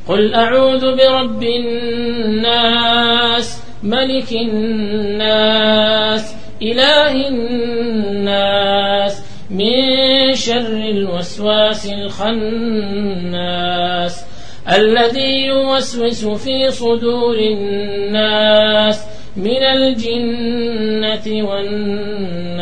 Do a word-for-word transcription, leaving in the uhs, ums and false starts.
قل أعوذ برب الناس ملك الناس إله الناس من شر الوسواس الخناس الذي يوسوس في صدور الناس من الجنة والناس.